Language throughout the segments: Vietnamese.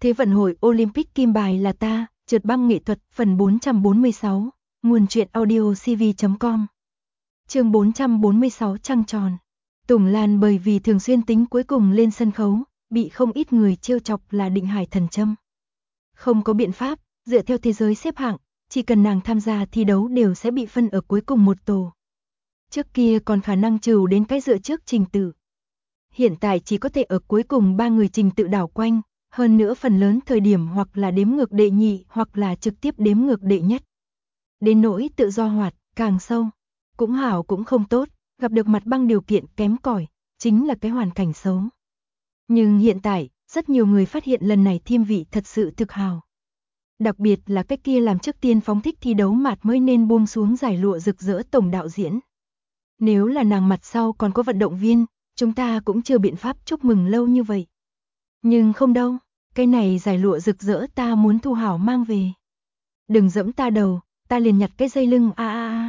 Thế vận hội Olympic kim bài là ta, trượt băng nghệ thuật, phần 446, nguồn truyện audio cv.com. Chương 446 trăng tròn. Tùng Lan bởi vì thường xuyên tính cuối cùng lên sân khấu, bị không ít người trêu chọc là định hải thần châm. Không có biện pháp, dựa theo thế giới xếp hạng, chỉ cần nàng tham gia thi đấu đều sẽ bị phân ở cuối cùng một tổ. Trước kia còn khả năng trừ đến cái dựa trước trình tự. Hiện tại chỉ có thể ở cuối cùng 3 người trình tự đảo quanh, hơn nữa phần lớn thời điểm hoặc là đếm ngược đệ nhị hoặc là trực tiếp đếm ngược đệ nhất. Đến nỗi tự do hoạt, càng sâu, cũng hảo cũng không tốt, gặp được mặt băng điều kiện kém cỏi, chính là cái hoàn cảnh xấu. Nhưng hiện tại, rất nhiều người phát hiện lần này thiên vị thật sự thực hào. Đặc biệt là cái kia làm trước tiên phóng thích thi đấu mạt mới nên buông xuống giải lụa rực rỡ tổng đạo diễn. Nếu là nàng mặt sau còn có vận động viên, chúng ta cũng chưa biện pháp chúc mừng lâu như vậy. Nhưng không đâu, cái này giải lụa rực rỡ ta muốn thu hảo mang về. Đừng dẫm ta đầu, ta liền nhặt cái dây lưng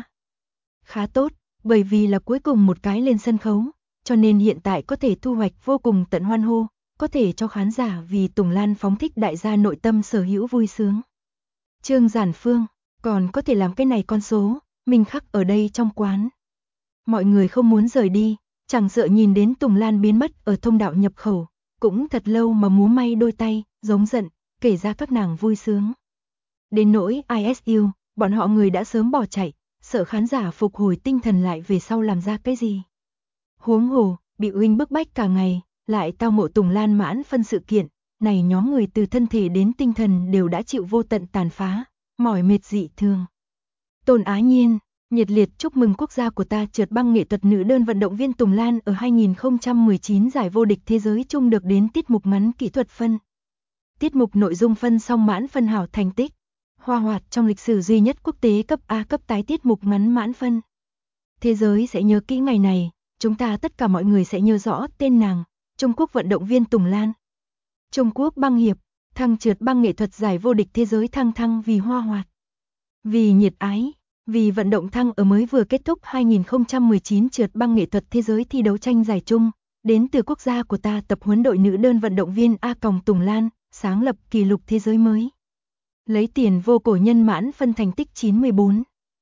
Khá tốt, bởi vì là cuối cùng một cái lên sân khấu, cho nên hiện tại có thể thu hoạch vô cùng tận hoan hô, có thể cho khán giả vì Tùng Lan phóng thích đại gia nội tâm sở hữu vui sướng. Trương Giản Phương, còn có thể làm cái này con số, mình khắc ở đây trong quán. Mọi người không muốn rời đi, chẳng sợ nhìn đến Tùng Lan biến mất ở thông đạo nhập khẩu, cũng thật lâu mà múa may đôi tay, giống giận, kể ra các nàng vui sướng. Đến nỗi ISU, bọn họ người đã sớm bỏ chạy, sợ khán giả phục hồi tinh thần lại về sau làm ra cái gì. Huống hồ, bị Uynh bức bách cả ngày, lại tao ngộ Tùng Lan mãn phân sự kiện, này nhóm người từ thân thể đến tinh thần đều đã chịu vô tận tàn phá, mỏi mệt dị thường. Tôn Á Nhiên, nhiệt liệt chúc mừng quốc gia của ta trượt băng nghệ thuật nữ đơn vận động viên Tùng Lan ở 2019 giải vô địch thế giới chung được đến tiết mục ngắn kỹ thuật phân. Tiết mục nội dung phân song mãn phân hảo thành tích. Hoa hoạt trong lịch sử duy nhất quốc tế cấp A cấp tái tiết mục ngắn mãn phân. Thế giới sẽ nhớ kỹ ngày này, chúng ta tất cả mọi người sẽ nhớ rõ tên nàng, Trung Quốc vận động viên Tùng Lan. Trung Quốc băng hiệp, thăng trượt băng nghệ thuật giải vô địch thế giới thăng vì hoa hoạt. Vì nhiệt ái. Vì vận động thăng ở mới vừa kết thúc 2019 trượt băng nghệ thuật thế giới thi đấu tranh giải chung, đến từ quốc gia của ta tập huấn đội nữ đơn vận động viên Tùng Lan, sáng lập kỷ lục thế giới mới. Lấy tiền vô cổ nhân mãn phân thành tích 94.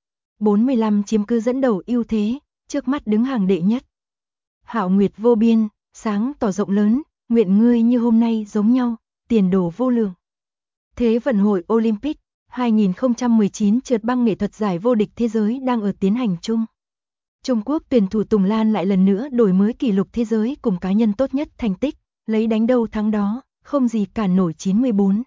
45 chiếm cứ dẫn đầu ưu thế, trước mắt đứng hàng đệ nhất. Hạo nguyệt vô biên, sáng tỏ rộng lớn, nguyện ngươi như hôm nay giống nhau, tiền đồ vô lượng. Thế vận hội Olympic 2019 trượt băng nghệ thuật giải vô địch thế giới đang ở tiến hành chung. Trung Quốc tuyển thủ Tùng Lan lại lần nữa đổi mới kỷ lục thế giới cùng cá nhân tốt nhất thành tích, lấy đánh đâu thắng đó, không gì cản nổi 94.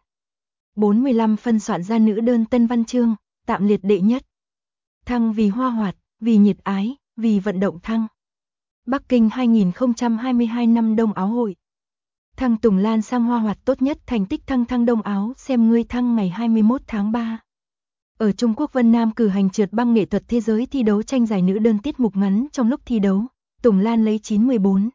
45 phân soạn ra nữ đơn tân văn chương, tạm liệt đệ nhất. Thăng vì hoa hoạt, vì nhiệt ái, vì vận động thăng. Bắc Kinh 2022 năm Đông Áo hội. Thăng Tùng Lan sang hoa hoạt tốt nhất thành tích thăng Đông Áo xem ngươi thăng ngày 21 tháng 3. Ở Trung Quốc Vân Nam cử hành trượt băng nghệ thuật thế giới thi đấu tranh giải nữ đơn tiết mục ngắn trong lúc thi đấu, Tùng Lan lấy 94.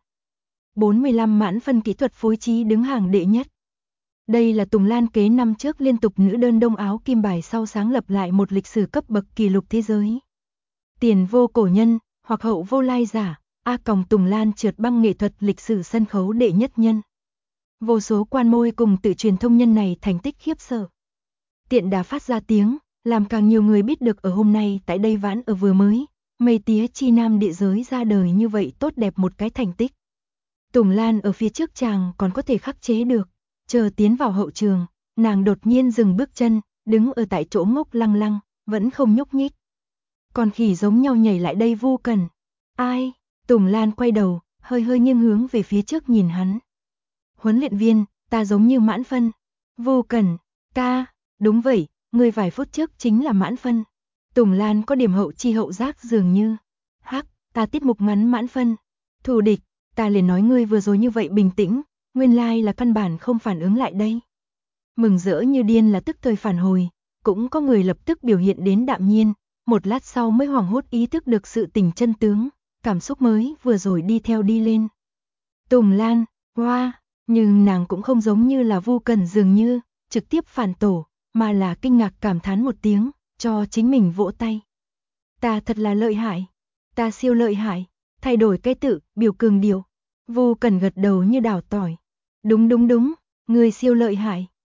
45 mãn phân kỹ thuật phối trí đứng hàng đệ nhất. Đây là Tùng Lan kế năm trước liên tục nữ đơn Đông Áo kim bài sau sáng lập lại một lịch sử cấp bậc kỷ lục thế giới. Tiền vô cổ nhân, hoặc hậu vô lai giả, Tùng Lan trượt băng nghệ thuật lịch sử sân khấu đệ nhất nhân. Vô số quan môi cùng tự truyền thông nhân này thành tích khiếp sợ. Tiện đã phát ra tiếng, làm càng nhiều người biết được ở hôm nay tại đây vãn ở vừa mới, mây tía chi nam địa giới ra đời như vậy tốt đẹp một cái thành tích. Tùng Lan ở phía trước chàng còn có thể khắc chế được, chờ tiến vào hậu trường, nàng đột nhiên dừng bước chân, đứng ở tại chỗ ngốc lăng lăng, vẫn không nhúc nhích. Con khỉ giống nhau nhảy lại đây Vu Cần. Ai? Tùng Lan quay đầu, hơi nghiêng hướng về phía trước nhìn hắn. Huấn luyện viên, ta giống như mãn phân. Vu Cần, ca, đúng vậy, người vài phút trước chính là mãn phân. Tùng Lan có điểm hậu chi hậu giác dường như. Hắc, ta tiết mục ngắn mãn phân. Thù địch, ta liền nói ngươi vừa rồi như vậy bình tĩnh, nguyên lai là căn bản không phản ứng lại đây. Mừng rỡ như điên là tức thời phản hồi, cũng có người lập tức biểu hiện đến đạm nhiên, một lát sau mới hoảng hốt ý thức được sự tình chân tướng, cảm xúc mới vừa rồi đi theo đi lên. Tùng Lan, hoa, nhưng nàng cũng không giống như là Vu Cần dường như, trực tiếp phản tổ, mà là kinh ngạc cảm thán một tiếng, cho chính mình vỗ tay. Ta thật là lợi hại, ta siêu lợi hại, thay đổi cái tự, biểu cường điều. Vu Cần gật đầu như đào tỏi. Đúng, ngươi siêu lợi hại,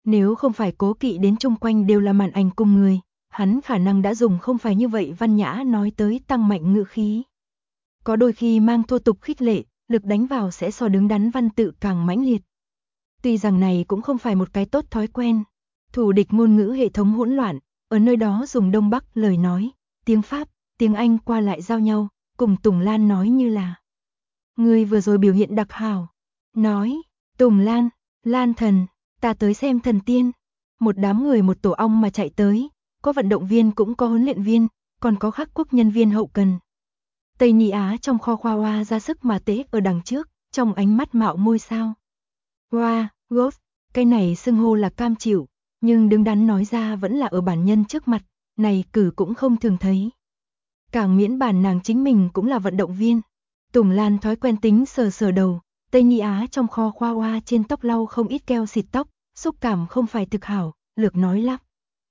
Nếu không phải cố kỵ đến chung quanh đều là màn ảnh cùng người, hắn khả năng đã dùng không phải như vậy văn nhã nói tới tăng mạnh ngữ khí. Có đôi khi mang thô tục khích lệ, lực đánh vào sẽ so đứng đắn văn tự càng mãnh liệt. Tuy rằng này cũng không phải một cái tốt thói quen. Thủ địch ngôn ngữ hệ thống hỗn loạn, ở nơi đó dùng Đông Bắc lời nói, tiếng Pháp, tiếng Anh qua lại giao nhau, cùng Tùng Lan nói như là. Người vừa rồi biểu hiện đặc hảo. Nói, Tùng Lan, Lan thần, ta tới xem thần tiên. Một đám người một tổ ong mà chạy tới, có vận động viên cũng có huấn luyện viên, còn có khắc quốc nhân viên hậu cần. Tây Ni Á trong kho khoa hoa ra sức mà tế ở đằng trước, trong ánh mắt mạo ngôi sao. Hoa, Ghost, cái này xưng hô là cam chịu, nhưng đứng đắn nói ra vẫn là ở bản nhân trước mặt, này cử cũng không thường thấy. Càng miễn bản nàng chính mình cũng là vận động viên. Tùng Lan thói quen tính sờ sờ đầu, Tây Ni Á trong kho khoa hoa trên tóc lau không ít keo xịt tóc, xúc cảm không phải thực hảo, lược nói lắp.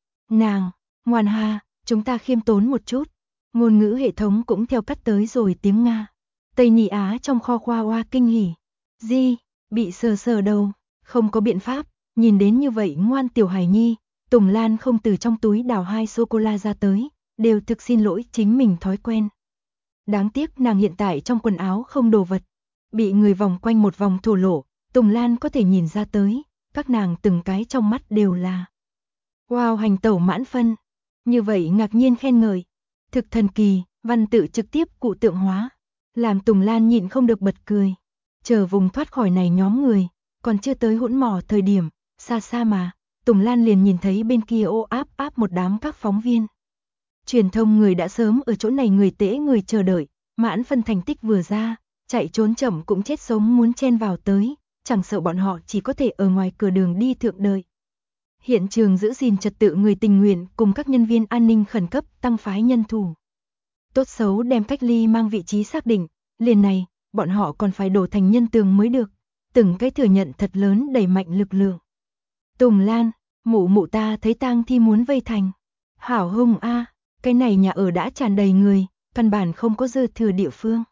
Nàng, ngoan ha, chúng ta khiêm tốn một chút. Ngôn ngữ hệ thống cũng theo cắt tới rồi tiếng Nga. Tây Ni Á trong kho khoa hoa kinh hỉ. Di, bị sờ sờ đầu, không có biện pháp, nhìn đến như vậy ngoan tiểu hài nhi, Tùng Lan không từ trong túi đào 2 sô-cô-la ra tới, đều thực xin lỗi chính mình thói quen. Đáng tiếc nàng hiện tại trong quần áo không đồ vật, bị người vòng quanh một vòng thổ lộ, Tùng Lan có thể nhìn ra tới, các nàng từng cái trong mắt đều là. Wow, hành tẩu mãn phân, như vậy ngạc nhiên khen ngợi, thực thần kỳ, văn tự trực tiếp cụ tượng hóa, làm Tùng Lan nhịn không được bật cười. Chờ vùng thoát khỏi này nhóm người, còn chưa tới hỗn mỏ thời điểm, xa xa mà, Tùng Lan liền nhìn thấy bên kia ô áp một đám các phóng viên. Truyền thông người đã sớm ở chỗ này người tễ người chờ đợi, mãn phân thành tích vừa ra, chạy trốn chậm cũng chết sống muốn chen vào tới, chẳng sợ bọn họ chỉ có thể ở ngoài cửa đường đi thượng đợi. Hiện trường giữ gìn trật tự người tình nguyện cùng các nhân viên an ninh khẩn cấp tăng phái nhân thủ. Tốt xấu đem cách ly mang vị trí xác định, liền này, bọn họ còn phải đổ thành nhân tường mới được, từng cái thừa nhận thật lớn đẩy mạnh lực lượng. Tùng Lan, mụ ta thấy tang thi muốn vây thành. Hảo hùng a, cái này nhà ở đã tràn đầy người, căn bản không có dư thừa địa phương.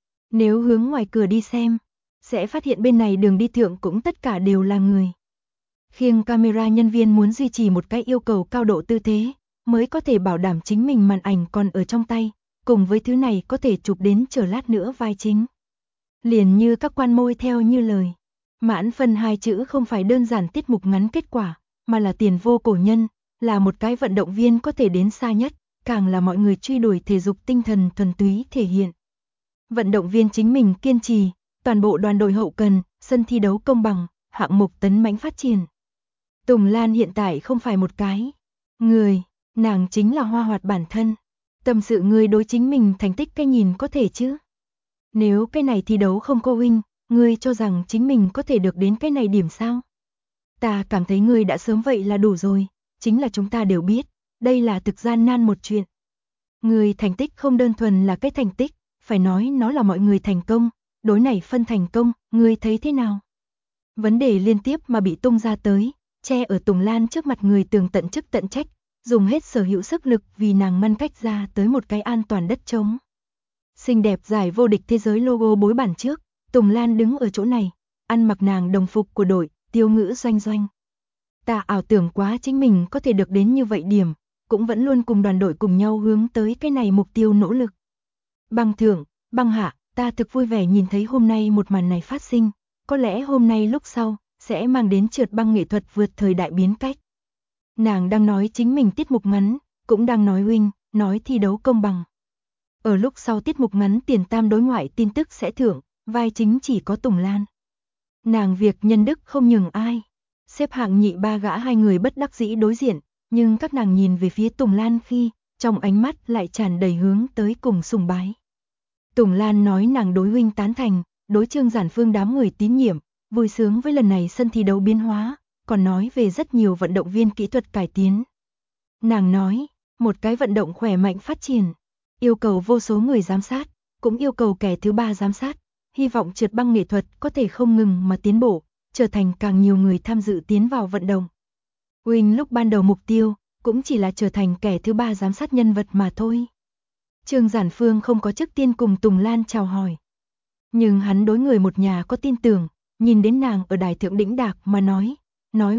Nếu hướng ngoài cửa đi xem, sẽ phát hiện bên này đường đi thượng cũng tất cả đều là người. Khiêng camera nhân viên muốn duy trì một cái yêu cầu cao độ tư thế, mới có thể bảo đảm chính mình màn ảnh còn ở trong tay, cùng với thứ này có thể chụp đến chờ lát nữa vai chính. Liền như các quan môi theo như lời. Mãn phân 2 chữ không phải đơn giản tiết mục ngắn kết quả, mà là tiền vô cổ nhân, là một cái vận động viên có thể đến xa nhất, càng là mọi người truy đuổi thể dục tinh thần thuần túy thể hiện. Vận động viên chính mình kiên trì, toàn bộ đoàn đội hậu cần, sân thi đấu công bằng, hạng mục tấn mãnh phát triển. Tùng Lan hiện tại không phải một cái người, nàng chính là hoa hoạt bản thân. Tâm sự người đối chính mình thành tích cái nhìn có thể chứ. Nếu cái này thi đấu không có win, ngươi cho rằng chính mình có thể được đến cái này điểm sao? Ta cảm thấy ngươi đã sớm vậy là đủ rồi, chính là chúng ta đều biết, đây là thực gian nan một chuyện. Ngươi thành tích không đơn thuần là cái thành tích, phải nói nó là mọi người thành công, đối này phân thành công, ngươi thấy thế nào? Vấn đề liên tiếp mà bị tung ra tới, che ở Tùng Lan trước mặt người tường tận chức tận trách, dùng hết sở hữu sức lực vì nàng ngăn cách ra tới một cái an toàn đất trống. Xinh đẹp giải vô địch thế giới logo bối bản trước, Tùng Lan đứng ở chỗ này, ăn mặc nàng đồng phục của đội, tiêu ngữ doanh doanh. Ta ảo tưởng quá chính mình có thể được đến như vậy điểm, cũng vẫn luôn cùng đoàn đội cùng nhau hướng tới cái này mục tiêu nỗ lực. Băng thượng, băng hạ, ta thực vui vẻ nhìn thấy hôm nay một màn này phát sinh, có lẽ hôm nay lúc sau, sẽ mang đến trượt băng nghệ thuật vượt thời đại biến cách. Nàng đang nói chính mình tiết mục ngắn, cũng đang nói win, nói thi đấu công bằng. Ở lúc sau tiết mục ngắn tiền tam đối ngoại tin tức sẽ thưởng, vai chính chỉ có Tùng Lan. Nàng việc nhân đức không nhường ai. Xếp hạng nhị ba gã hai người bất đắc dĩ đối diện, nhưng các nàng nhìn về phía Tùng Lan khi, trong ánh mắt lại tràn đầy hướng tới cùng sùng bái. Tùng Lan nói nàng đối huynh tán thành, đối Trương Giản Phương đám người tín nhiệm, vui sướng với lần này sân thi đấu biến hóa, còn nói về rất nhiều vận động viên kỹ thuật cải tiến. Nàng nói, một cái vận động khỏe mạnh phát triển, yêu cầu vô số người giám sát, cũng yêu cầu kẻ thứ ba giám sát, hy vọng trượt băng nghệ thuật có thể không ngừng mà tiến bộ, trở thành càng nhiều người tham dự tiến vào vận động. Huynh lúc ban đầu mục tiêu, cũng chỉ là trở thành kẻ thứ ba giám sát nhân vật mà thôi. Trương Giản Phương không có trước tiên cùng Tùng Lan chào hỏi. Nhưng hắn đối người một nhà có tin tưởng, nhìn đến nàng ở đài thượng đĩnh đạc mà nói huynh,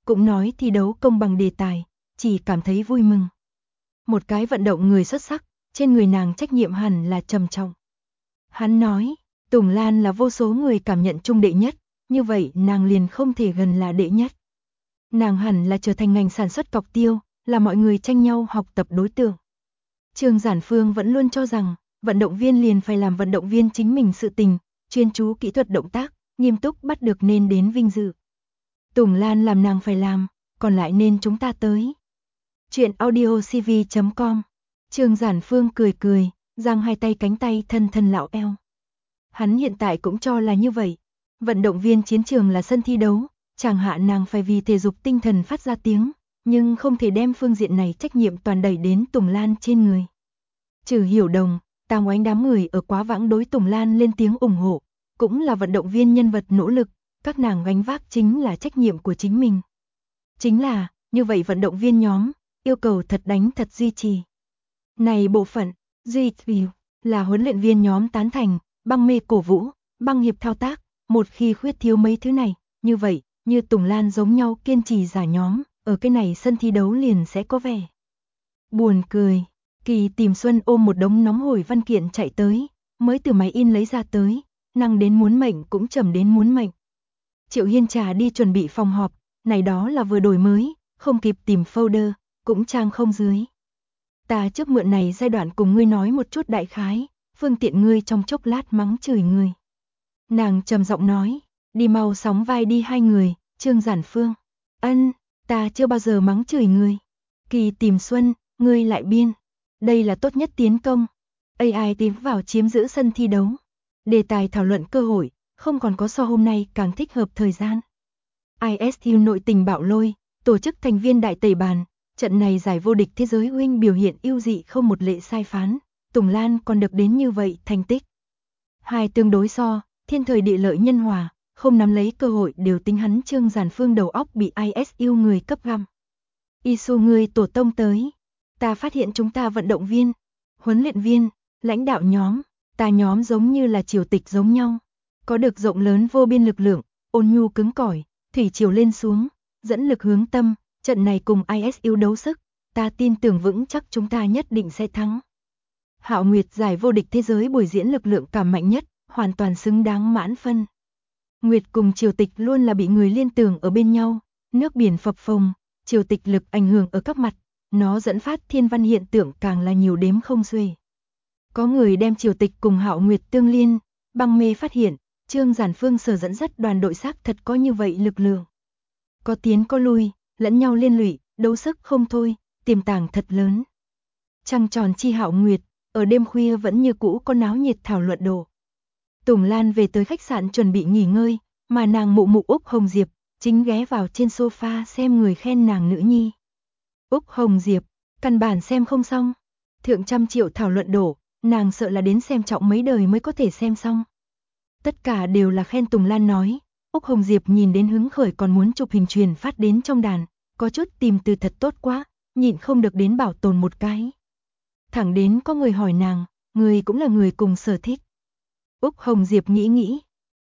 cũng nói thi đấu công bằng đề tài, chỉ cảm thấy vui mừng. Một cái vận động người xuất sắc, trên người nàng trách nhiệm hẳn là trầm trọng. Hắn nói, Tùng Lan là vô số người cảm nhận chung đệ nhất, như vậy nàng liền không thể gần là đệ nhất. Nàng hẳn là trở thành ngành sản xuất cọc tiêu, là mọi người tranh nhau học tập đối tượng. Trương Giản Phương vẫn luôn cho rằng, vận động viên liền phải làm vận động viên chính mình sự tình, chuyên chú kỹ thuật động tác, nghiêm túc bắt được nên đến vinh dự. Tùng Lan làm nàng phải làm, còn lại nên chúng ta tới. Chuyện audiocv.com. Trương Giản Phương cười cười, giang hai tay cánh tay thân thân lạo eo. Hắn hiện tại cũng cho là như vậy. Vận động viên chiến trường là sân thi đấu, chẳng hạn nàng phải vì thể dục tinh thần phát ra tiếng, nhưng không thể đem phương diện này trách nhiệm toàn đẩy đến Tùng Lan trên người. Trừ Hiểu Đồng, Tam Oánh đám người ở Quá Vãng đối Tùng Lan lên tiếng ủng hộ, cũng là vận động viên nhân vật nỗ lực, các nàng gánh vác chính là trách nhiệm của chính mình. Chính là, như vậy vận động viên nhóm, yêu cầu thật đánh thật duy trì. Này bộ phận, duy trì, là huấn luyện viên nhóm tán thành, băng mê cổ vũ, băng hiệp thao tác, một khi khuyết thiếu mấy thứ này, như vậy, như Tùng Lan giống nhau kiên trì giả nhóm, ở cái này sân thi đấu liền sẽ có vẻ buồn cười. Kỳ Tìm Xuân ôm một đống nóng hổi văn kiện chạy tới, mới từ máy in lấy ra tới, năng đến muốn mệnh cũng trầm đến muốn mệnh. Triệu Hiên Trà đi chuẩn bị phòng họp, này đó là vừa đổi mới, không kịp tìm folder, cũng trang không dưới. Ta trước mượn này giai đoạn cùng ngươi nói một chút đại khái, phương tiện ngươi trong chốc lát mắng chửi người. Nàng trầm giọng nói, đi mau sóng vai đi hai người, Trương Giản Phương. Ân, ta chưa bao giờ mắng chửi người. Kỳ Tìm Xuân, ngươi lại biên. Đây là tốt nhất tiến công. AI tiến vào chiếm giữ sân thi đấu. Đề tài thảo luận cơ hội, không còn có so hôm nay càng thích hợp thời gian. ISU nội tình bạo lôi, tổ chức thành viên đại tẩy bàn, trận này giải vô địch thế giới huynh biểu hiện ưu dị không một lệ sai phán, Tùng Lan còn được đến như vậy thành tích. Hai tương đối so, thiên thời địa lợi nhân hòa, không nắm lấy cơ hội đều tính hắn Trương Giản Phương đầu óc bị ISU người cấp găm. Isu người tổ tông tới, ta phát hiện chúng ta vận động viên, huấn luyện viên, lãnh đạo nhóm, ta nhóm giống như là triều tịch giống nhau, có được rộng lớn vô biên lực lượng, ôn nhu cứng cỏi, thủy triều lên xuống, dẫn lực hướng tâm, trận này cùng ISU đấu sức, ta tin tưởng vững chắc chúng ta nhất định sẽ thắng. Hạo Nguyệt giải vô địch thế giới buổi diễn lực lượng cảm mạnh nhất, hoàn toàn xứng đáng mãn phân. Nguyệt cùng triều tịch luôn là bị người liên tưởng ở bên nhau, nước biển phập phồng, triều tịch lực ảnh hưởng ở các mặt, nó dẫn phát thiên văn hiện tượng càng là nhiều đếm không xuể. Có người đem triều tịch cùng Hạo Nguyệt tương liên, băng mê phát hiện, Trương Giản Phương sở dẫn dắt đoàn đội xác thật có như vậy lực lượng. Có tiến có lui, lẫn nhau liên lụy, đấu sức không thôi, tiềm tàng thật lớn. Trăng tròn chi Hạo Nguyệt, ở đêm khuya vẫn như cũ có náo nhiệt thảo luận độ. Tùng Lan về tới khách sạn chuẩn bị nghỉ ngơi, mà nàng mụ mụ Úc Hồng Diệp chính ghé vào trên sofa xem người khen nàng nữ nhi. Úc Hồng Diệp, căn bản xem không xong. Thượng trăm triệu thảo luận đổ, nàng sợ là đến xem trọng mấy đời mới có thể xem xong. Tất cả đều là khen Tùng Lan nói. Úc Hồng Diệp nhìn đến hứng khởi còn muốn chụp hình truyền phát đến trong đàn, có chút tìm từ thật tốt quá, nhịn không được đến bảo tồn một cái. Thẳng đến có người hỏi nàng, người cũng là người cùng sở thích. Úc Hồng Diệp nghĩ,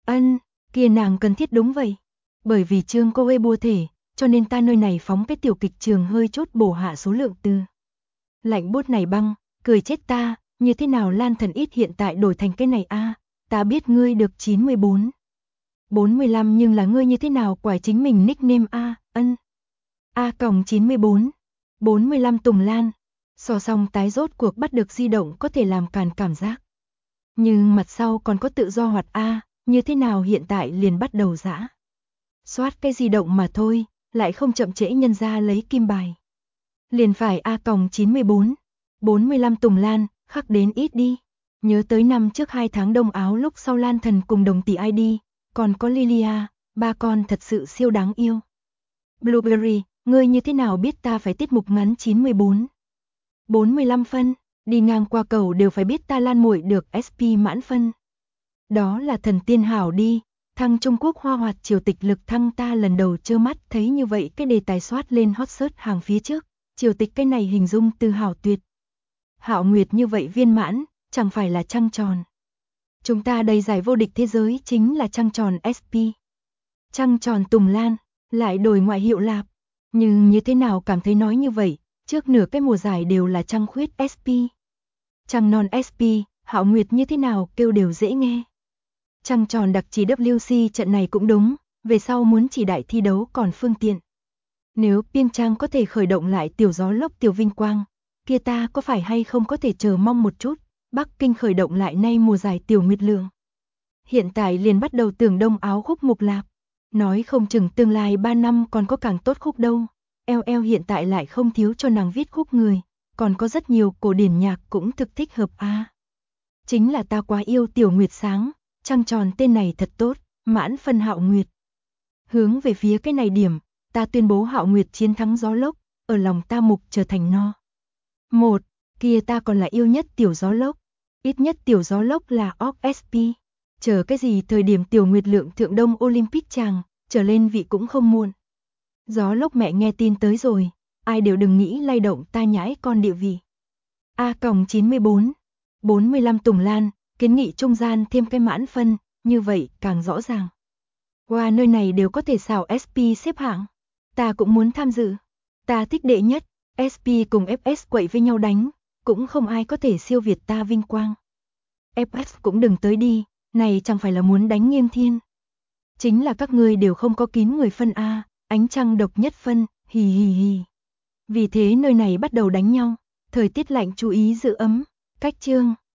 kia nàng cần thiết đúng vậy. Bởi vì Trương cô bua thể, cho nên ta nơi này phóng cái tiểu kịch trường hơi chút bổ hạ số lượng từ. Lạnh bút này băng, cười chết ta, như thế nào Lan Thần ít hiện tại đổi thành cái này a? Ta biết ngươi được 94. 45 nhưng là ngươi như thế nào quải chính mình nickname a, A còng 94. 45 Tùng Lan. So xong tái rốt cuộc bắt được di động có thể làm càn cảm giác. Nhưng mặt sau còn có tự do hoạt a, như thế nào hiện tại liền bắt đầu dã. Soát cái di động mà thôi, lại không chậm trễ nhân ra lấy kim bài. Liền phải A còng 94. 45 Tùng Lan, khắc đến ít đi. Nhớ tới năm trước 2 tháng đông áo lúc sau Lan Thần cùng đồng tỷ ID, còn có Lilia, ba con thật sự siêu đáng yêu. Blueberry, ngươi như thế nào biết ta phải tiết mục ngắn 94? 45 phân, đi ngang qua cầu đều phải biết ta Lan muội được SP mãn phân. Đó là thần tiên hảo đi, thăng Trung Quốc hoa hoạt triều tịch lực thăng ta lần đầu trơ mắt thấy như vậy cái đề tài soát lên hot search hàng phía trước, triều tịch cái này hình dung từ hảo tuyệt. Hạo Nguyệt như vậy viên mãn, chẳng phải là trăng tròn. Chúng ta đầy giải vô địch thế giới chính là trăng tròn SP. Trăng tròn Tùng Lan, lại đổi ngoại hiệu lạp, Nhưng như thế nào cảm thấy nói như vậy, trước nửa cái mùa giải đều là trăng khuyết SP. Trăng non SP, Hạo Nguyệt như thế nào kêu đều dễ nghe. Trăng tròn đặc chỉ WC trận này cũng đúng, về sau muốn chỉ đại thi đấu còn phương tiện. Nếu Piêng Trang có thể khởi động lại tiểu gió lốc tiểu vinh quang, kia ta có phải hay không có thể chờ mong một chút, Bắc Kinh khởi động lại nay mùa giải tiểu nguyệt lượng. Hiện tại liền bắt đầu tưởng đông áo khúc mục lạc, nói không chừng tương lai 3 năm còn có càng tốt khúc đâu. LL hiện tại lại không thiếu cho nàng viết khúc người, còn có rất nhiều cổ điển nhạc cũng thực thích hợp a. Chính là ta quá yêu tiểu nguyệt sáng, trăng tròn tên này thật tốt, mãn phân Hạo Nguyệt. Hướng về phía cái này điểm, ta tuyên bố Hạo Nguyệt chiến thắng gió lốc, ở lòng ta mục trở thành no. Một, kia ta còn là yêu nhất tiểu gió lốc, ít nhất tiểu gió lốc là Orc SP. Chờ cái gì thời điểm tiểu nguyệt lượng thượng đông Olympic chàng, trở lên vị cũng không muộn. Gió lốc mẹ nghe tin tới rồi, ai đều đừng nghĩ lay động ta nhãi con địa vị. A-94, 45 Tùng Lan, kiến nghị trung gian thêm cái mãn phân, như vậy càng rõ ràng. Qua nơi này đều có thể xào SP xếp hạng. Ta cũng muốn tham dự. Ta thích đệ nhất, SP cùng FS quậy với nhau đánh, cũng không ai có thể siêu việt ta vinh quang. FS cũng đừng tới đi, này chẳng phải là muốn đánh Nghiêm Thiên. Chính là các ngươi đều không có kín người phân A, ánh trăng độc nhất phân, hì hì hì. Vì thế nơi này bắt đầu đánh nhau, thời tiết lạnh chú ý giữ ấm, cách chương.